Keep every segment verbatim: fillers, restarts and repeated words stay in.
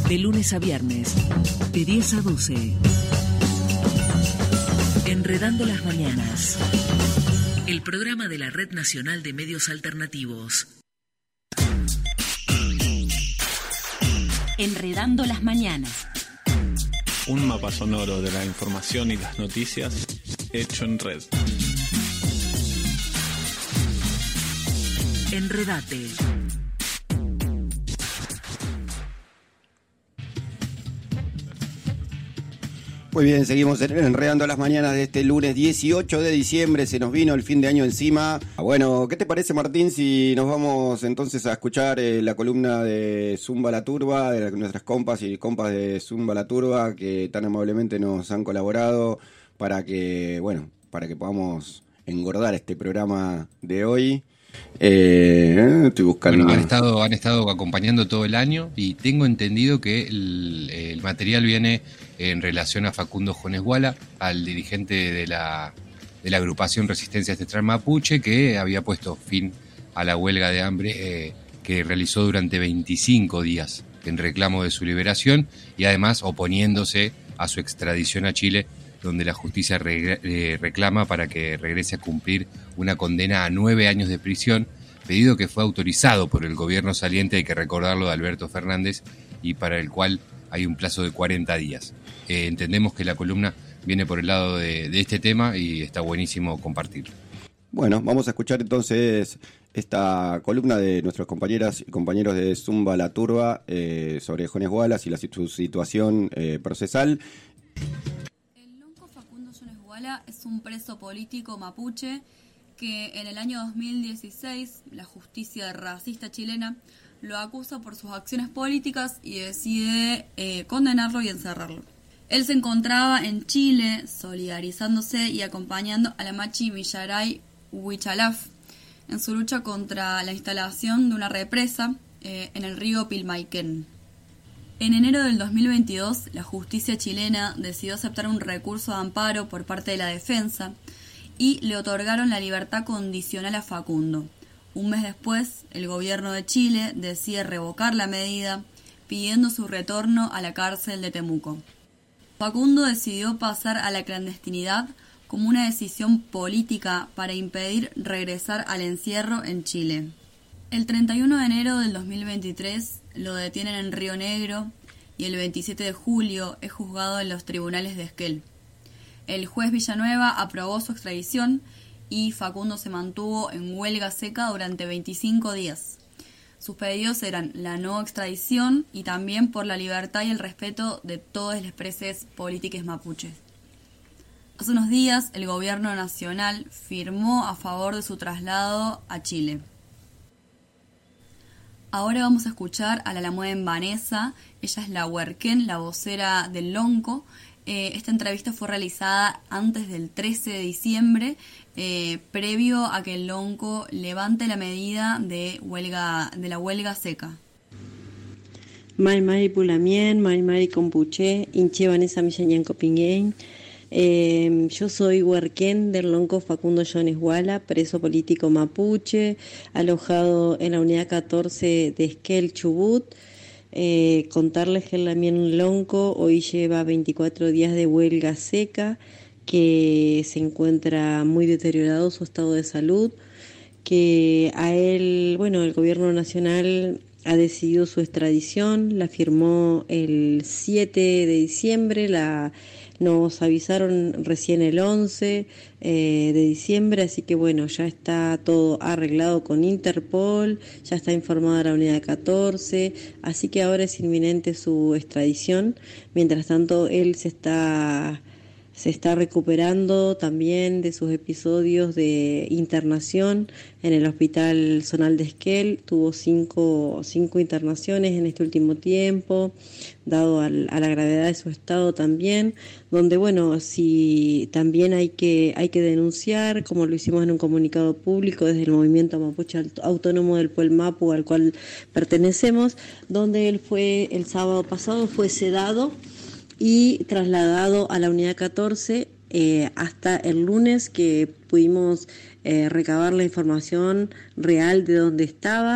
De lunes a viernes, de diez a doce. Enredando las mañanas. El programa de la Red Nacional de Medios Alternativos. Enredando las mañanas. Un mapa sonoro de la información y las noticias hecho en red. Enredate. Muy bien, seguimos enredando las mañanas de este lunes dieciocho de diciembre, se nos vino el fin de año encima. Bueno, ¿qué te parece, Martín, si nos vamos entonces a escuchar eh, la columna de Zumba la Turba, de nuestras compas y compas de Zumba la Turba, que tan amablemente nos han colaborado para que, bueno, para que podamos engordar este programa de hoy? Eh, estoy buscando. Bueno, han estado, han estado acompañando todo el año y tengo entendido que el, el material viene en relación a Facundo Jones Guala, al dirigente de la, de la agrupación Resistencia Ancestral Mapuche, que había puesto fin a la huelga de hambre eh, que realizó durante veinticinco días en reclamo de su liberación y además oponiéndose a su extradición a Chile, donde la justicia re, eh, reclama para que regrese a cumplir una condena a nueve años de prisión, pedido que fue autorizado por el gobierno saliente, hay que recordarlo, de Alberto Fernández, y para el cual hay un plazo de cuarenta días. Eh, entendemos que la columna viene por el lado de, de este tema y está buenísimo compartirlo. Bueno, vamos a escuchar entonces esta columna de nuestras compañeras y compañeros de Zumba la Turba eh, sobre Jones Wallace y la, su situación eh, procesal. El lonco Facundo Jones Guala es un preso político mapuche que en el año dos mil dieciséis la justicia racista chilena lo acusa por sus acciones políticas y decide eh, condenarlo y encerrarlo. Él se encontraba en Chile solidarizándose y acompañando a la Machi Millaray Huichalaf en su lucha contra la instalación de una represa eh, en el río Pilmaiquén. En enero del dos mil veintidós, la justicia chilena decidió aceptar un recurso de amparo por parte de la defensa y le otorgaron la libertad condicional a Facundo. Un mes después, el gobierno de Chile decide revocar la medida, pidiendo su retorno a la cárcel de Temuco. Facundo decidió pasar a la clandestinidad como una decisión política para impedir regresar al encierro en Chile. El treinta y uno de enero del dos mil veintitrés lo detienen en Río Negro y el veintisiete de julio es juzgado en los tribunales de Esquel. El juez Villanueva aprobó su extradición y Facundo se mantuvo en huelga seca durante veinticinco días. Sus pedidos eran la no extradición y también por la libertad y el respeto de todos los presos políticos mapuches. Hace unos días el gobierno nacional firmó a favor de su traslado a Chile. Ahora vamos a escuchar a la Lamueden Vanessa, ella es la huerquén, la vocera del lonco. Eh, esta entrevista fue realizada antes del trece de diciembre, eh, previo a que el lonco levante la medida de huelga de la huelga seca. Mai Mai Pulamien, Mai Mai Compuche, Inche Vanessa Millañán Copinguén. Eh, yo soy huerquén del lonco Facundo Jones Guala, preso político mapuche, alojado en la unidad catorce de Esquel, Chubut. Eh, contarles que el Lamien Lonco hoy lleva veinticuatro días de huelga seca, que se encuentra muy deteriorado su estado de salud, que a él, bueno, el gobierno nacional ha decidido su extradición, la firmó el siete de diciembre, la nos avisaron recién el once eh, de diciembre, así que bueno, ya está todo arreglado con Interpol, ya está informada la unidad catorce, así que ahora es inminente su extradición. Mientras tanto, él se está se está recuperando también de sus episodios de internación en el Hospital Zonal de Esquel. Tuvo cinco, cinco internaciones en este último tiempo, dado al, a la gravedad de su estado también, donde bueno, si también hay que, hay que denunciar, como lo hicimos en un comunicado público desde el Movimiento Mapuche Autónomo del Pueblo Mapu, al cual pertenecemos, donde él fue, el sábado pasado fue sedado y trasladado a la unidad catorce eh, hasta el lunes, que pudimos eh, recabar la información real de dónde estaba.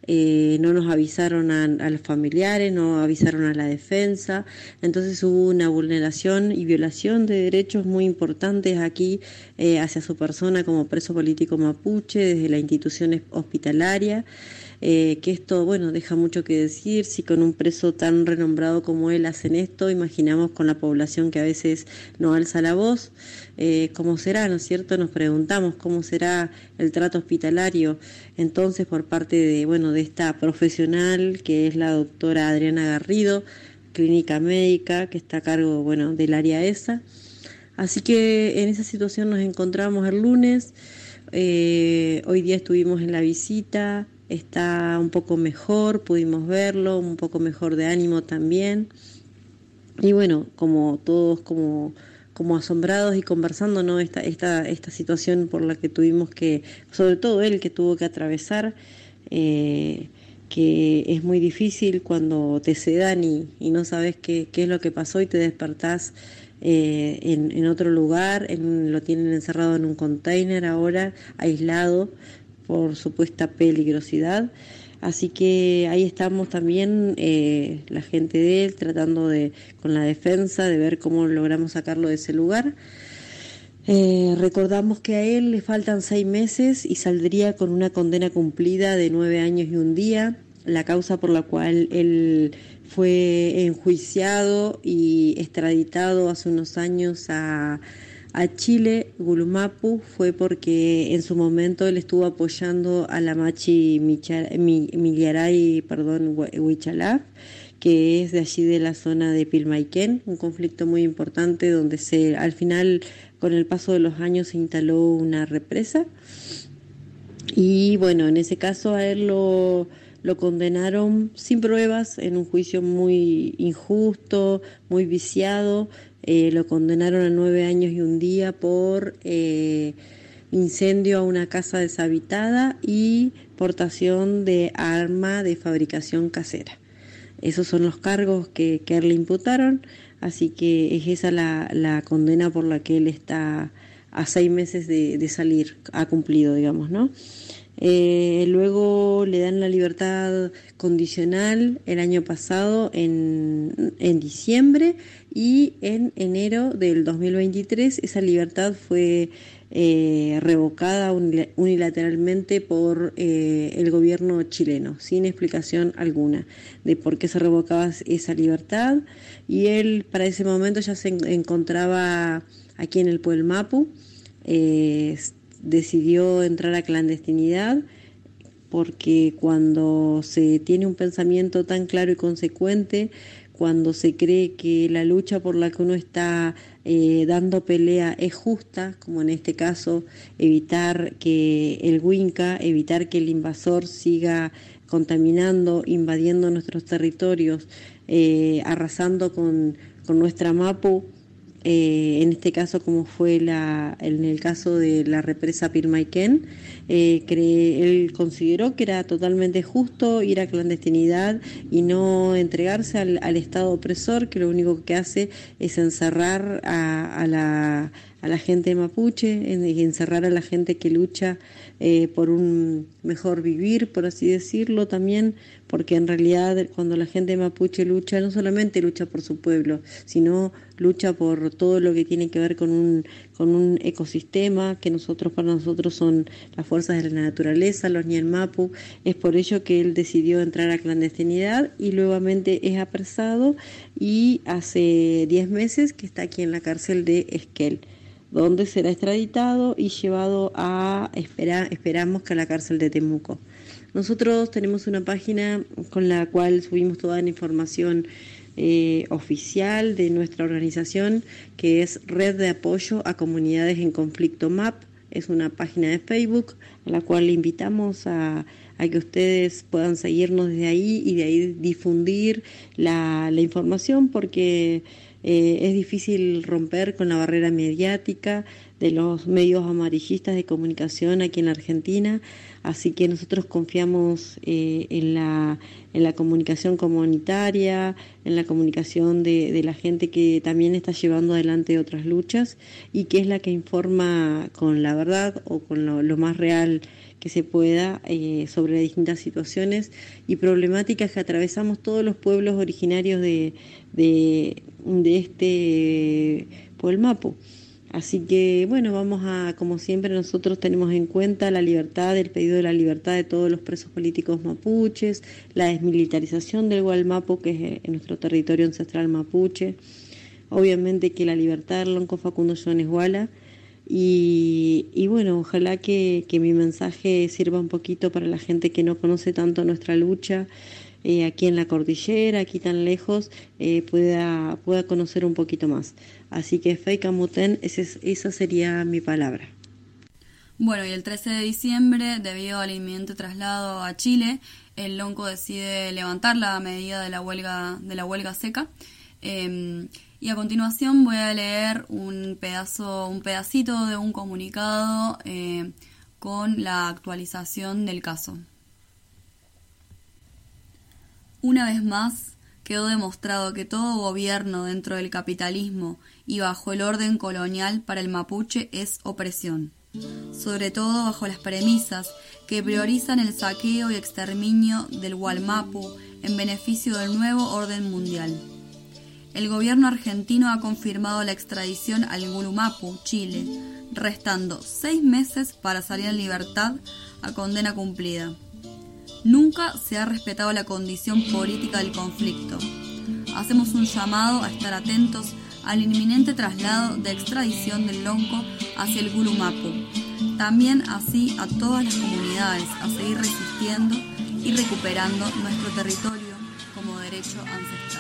eh, no nos avisaron a, a los familiares, no avisaron a la defensa, entonces hubo una vulneración y violación de derechos muy importantes aquí eh, hacia su persona como preso político mapuche desde la institución hospitalaria. Eh, que esto, bueno, deja mucho que decir. Si con un preso tan renombrado como él hacen esto, imaginamos con la población que a veces no alza la voz, eh, ¿cómo será, no es cierto? Nos preguntamos cómo será el trato hospitalario entonces por parte de, bueno, de esta profesional que es la doctora Adriana Garrido, clínica médica, que está a cargo, bueno, del área esa. Así que en esa situación nos encontramos el lunes. Eh, hoy día estuvimos en la visita. Está un poco mejor, pudimos verlo, un poco mejor de ánimo también. Y bueno, como todos como, como asombrados y conversando, ¿no? Esta, esta, esta situación por la que tuvimos que, sobre todo él que tuvo que atravesar, eh, que es muy difícil cuando te sedan y, y no sabes qué, qué es lo que pasó y te despertás eh, en, en otro lugar, en, lo tienen encerrado en un container ahora, aislado, por supuesta peligrosidad. Así que ahí estamos también, eh, la gente de él, tratando de, con la defensa, de ver cómo logramos sacarlo de ese lugar. Eh, recordamos que a él le faltan seis meses y saldría con una condena cumplida de nueve años y un día. La causa por la cual él fue enjuiciado y extraditado hace unos años a A Chile, Gulumapu, fue porque en su momento él estuvo apoyando a la Machi Miliaray, perdón, Huichalaf, que es de allí de la zona de Pilmaiquén, un conflicto muy importante donde se, al final, con el paso de los años, se instaló una represa. Y bueno, en ese caso a él lo, lo condenaron sin pruebas en un juicio muy injusto, muy viciado. Eh, lo condenaron a nueve años y un día por eh, incendio a una casa deshabitada y portación de arma de fabricación casera. Esos son los cargos que, que a él le imputaron, así que es esa la, la condena por la que él está a seis meses de, de salir, ha cumplido, digamos, ¿no? Eh, luego le dan la libertad condicional el año pasado en, en diciembre, y en enero del dos mil veintitrés esa libertad fue eh, revocada unilateralmente por eh, el gobierno chileno, sin explicación alguna de por qué se revocaba esa libertad. Y él para ese momento ya se encontraba aquí en el Pueblo Mapu. eh, decidió entrar a clandestinidad porque cuando se tiene un pensamiento tan claro y consecuente, cuando se cree que la lucha por la que uno está eh, dando pelea es justa, como en este caso evitar que el Huinca, evitar que el invasor siga contaminando, invadiendo nuestros territorios, eh, arrasando con, con nuestra Mapu, Eh, en este caso como fue la, en el caso de la represa Pilmaiquén, eh, cree, él consideró que era totalmente justo ir a clandestinidad y no entregarse al, al Estado opresor, que lo único que hace es encerrar a, a, la, a la gente mapuche, en, encerrar a la gente que lucha eh, por un mejor vivir, por así decirlo también, porque en realidad cuando la gente mapuche lucha, no solamente lucha por su pueblo, sino lucha por todo lo que tiene que ver con un, con un ecosistema que nosotros, para nosotros son las fuerzas de la naturaleza, los Ñel Mapu. Es por ello que él decidió entrar a clandestinidad y nuevamente es apresado, y hace diez meses que está aquí en la cárcel de Esquel, donde será extraditado y llevado a, espera, esperamos que a la cárcel de Temuco. Nosotros tenemos una página con la cual subimos toda la información eh, oficial de nuestra organización, que es Red de Apoyo a Comunidades en Conflicto M A P. Es una página de Facebook a la cual le invitamos a, a que ustedes puedan seguirnos desde ahí y de ahí difundir la, la información, porque Eh, es difícil romper con la barrera mediática de los medios amarillistas de comunicación aquí en la Argentina, así que nosotros confiamos eh, en la, en la comunicación comunitaria, en la comunicación de, de la gente que también está llevando adelante otras luchas y que es la que informa con la verdad o con lo, lo más real que se pueda eh, sobre distintas situaciones y problemáticas que atravesamos todos los pueblos originarios de, de, de este Puelmapo. Así que, bueno, vamos a, como siempre, nosotros tenemos en cuenta la libertad, el pedido de la libertad de todos los presos políticos mapuches, la desmilitarización del Gualmapu, que es nuestro territorio ancestral mapuche, obviamente que la libertad del Lonco Facundo Jones Guala, y, y bueno, ojalá que, que mi mensaje sirva un poquito para la gente que no conoce tanto nuestra lucha, Eh, aquí en la cordillera, aquí tan lejos, eh, pueda, pueda conocer un poquito más. Así que Fei Camuten, ese, esa sería mi palabra. Bueno, y el trece de diciembre, debido al inminente traslado a Chile, el Lonco decide levantar la medida de la huelga, de la huelga seca. Eh, y a continuación voy a leer un pedazo, un pedacito de un comunicado eh, con la actualización del caso. Una vez más, quedó demostrado que todo gobierno dentro del capitalismo y bajo el orden colonial para el mapuche es opresión, sobre todo bajo las premisas que priorizan el saqueo y exterminio del Gualmapu en beneficio del nuevo orden mundial. El gobierno argentino ha confirmado la extradición al Gulumapu, Chile, restando seis meses para salir en libertad a condena cumplida. Nunca se ha respetado la condición política del conflicto. Hacemos un llamado a estar atentos al inminente traslado de extradición del Lonco hacia el Gulumapu. También así a todas las comunidades a seguir resistiendo y recuperando nuestro territorio como derecho ancestral.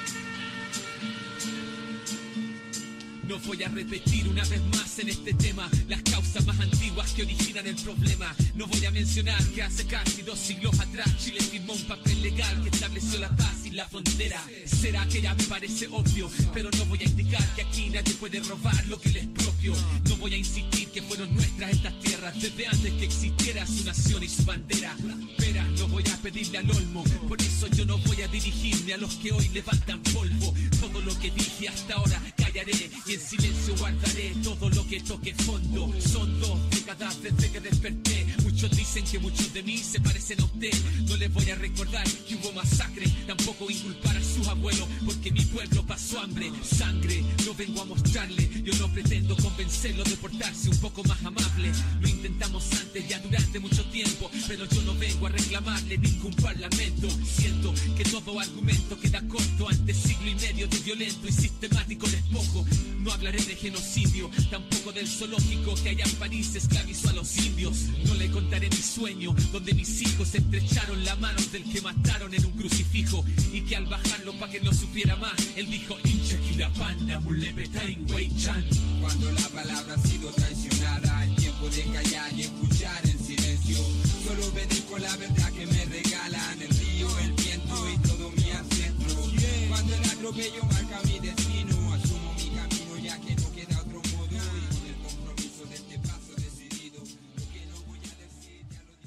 No voy a repetir una vez más en este tema las causas más antiguas que originan el problema. No voy a mencionar que hace casi dos siglos atrás Chile firmó un papel legal que estableció la paz y la frontera. Será que ya me parece obvio, pero no voy a indicar que aquí nadie puede robar lo que les es propio. No voy a insistir que fueron nuestras estas tierras desde antes que existiera su nación y su bandera. Pero no voy a pedirle al olmo, por eso yo no voy a dirigirme a los que hoy levantan polvo. Todo lo que dije hasta ahora callaré y en silencio guardaré todo lo que toque fondo. Son dos décadas desde que desperté. Muchos dicen que muchos de mí se parecen a usted. No les voy a recordar que hubo masacre, tampoco inculpar a sus abuelos, porque mi pueblo pasó hambre, sangre. No vengo a mostrarle, yo no pretendo convencerlo de portarse un poco más amable. Lo intentamos antes ya durante mucho tiempo, pero yo no vengo a reclamarle ningún parlamento. Siento que todo argumento queda corto ante siglo y medio de violento y sistemático despojo. No hablaré de genocidio, tampoco del zoológico que allá en París esclavizó a los indios. No le contaré mi sueño, donde mis hijos estrecharon la mano del que mataron en un crucifijo, y que al bajarlo pa' que no supiera más, él dijo Inchakirapanda Mulepetain Weichan. Cuando la palabra ha sido traicionada, el tiempo de callar y escuchar en silencio. Solo obedezco la verdad que me regalan el río, el viento y todo mi ancestro. Cuando el atropello marca mi destino, asumo mi camino ya que no queda otro modo. Y con el compromiso de este paso decidido, lo que no voy a decir ya lo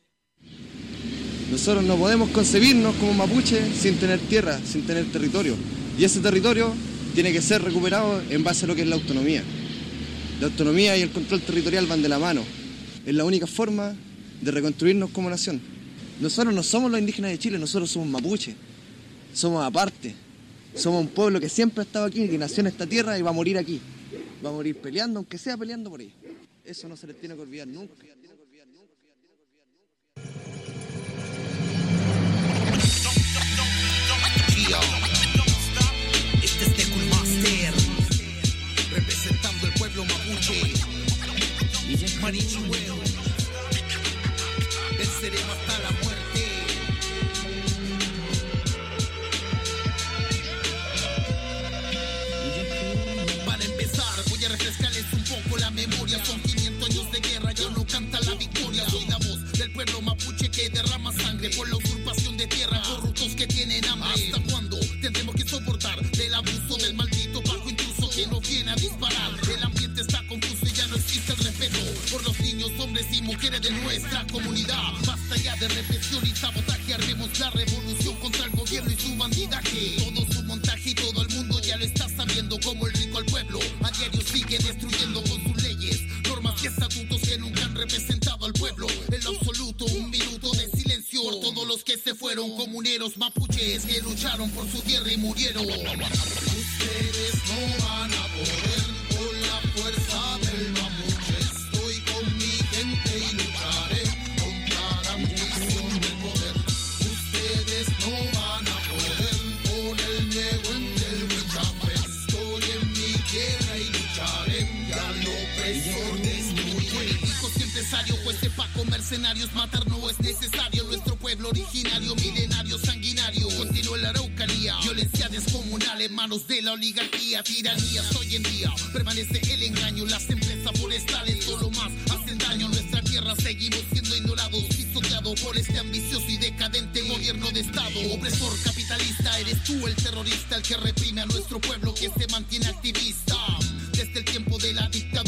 dice. Nosotros no podemos concebirnos como mapuche sin tener tierra, sin tener territorio. Y ese territorio tiene que ser recuperado en base a lo que es la autonomía. La autonomía y el control territorial van de la mano. Es la única forma de reconstruirnos como nación. Nosotros no somos los indígenas de Chile, nosotros somos mapuche. Somos aparte. Somos un pueblo que siempre ha estado aquí, que nació en esta tierra y va a morir aquí. Va a morir peleando, aunque sea peleando por ella. Eso no se les tiene que olvidar nunca. Este es The Cool Master, representando el pueblo mapuche. Marichuelo, venceremos hasta la muerte. Para empezar voy a refrescarles un poco la memoria. Son quinientos años de guerra, ya no canta la victoria. Soy la voz del pueblo mapuche que derrama sangre por la usurpación de tierra, corruptos que tienen hambre. ¿Hasta cuándo tendremos que soportar del abuso del maldito a disparar. El ambiente está confuso y ya no existe el respeto por los niños, hombres y mujeres de nuestra comunidad. Basta ya de represión y sabotaje, armemos la revolución contra el gobierno y su bandidaje. Todo su montaje y todo el mundo ya lo está sabiendo, como el rico al pueblo a diario sigue destruyendo con sus leyes, normas y estatutos que nunca han representado al pueblo. En lo absoluto, un minuto de silencio por todos los que se fueron, comuneros mapuches que lucharon por su tierra y murieron. Ustedes no van a poder con la fuerza del mapuche. Estoy con mi gente y lucharé contra la ambición del poder. Ustedes no van a poder con el nego en el huichape. Estoy en mi tierra y lucharé, ya lo opresor destruye. Políticos y empresarios, jueces, paco, mercenarios, matar no es necesario. Nuestro pueblo originario, milenario, sanguinario, continúa en la Araucanía. Violencia descomunal en manos de la oligarquía, tiranías hoy en día. Permanece el engaño, las empresas forestales solo más hacen daño. Nuestra tierra seguimos siendo ignorados, pisoteados por este ambicioso y decadente gobierno de Estado. Opresor capitalista, eres tú el terrorista, el que reprime a nuestro pueblo que se mantiene activista. Desde el tiempo de la dictadura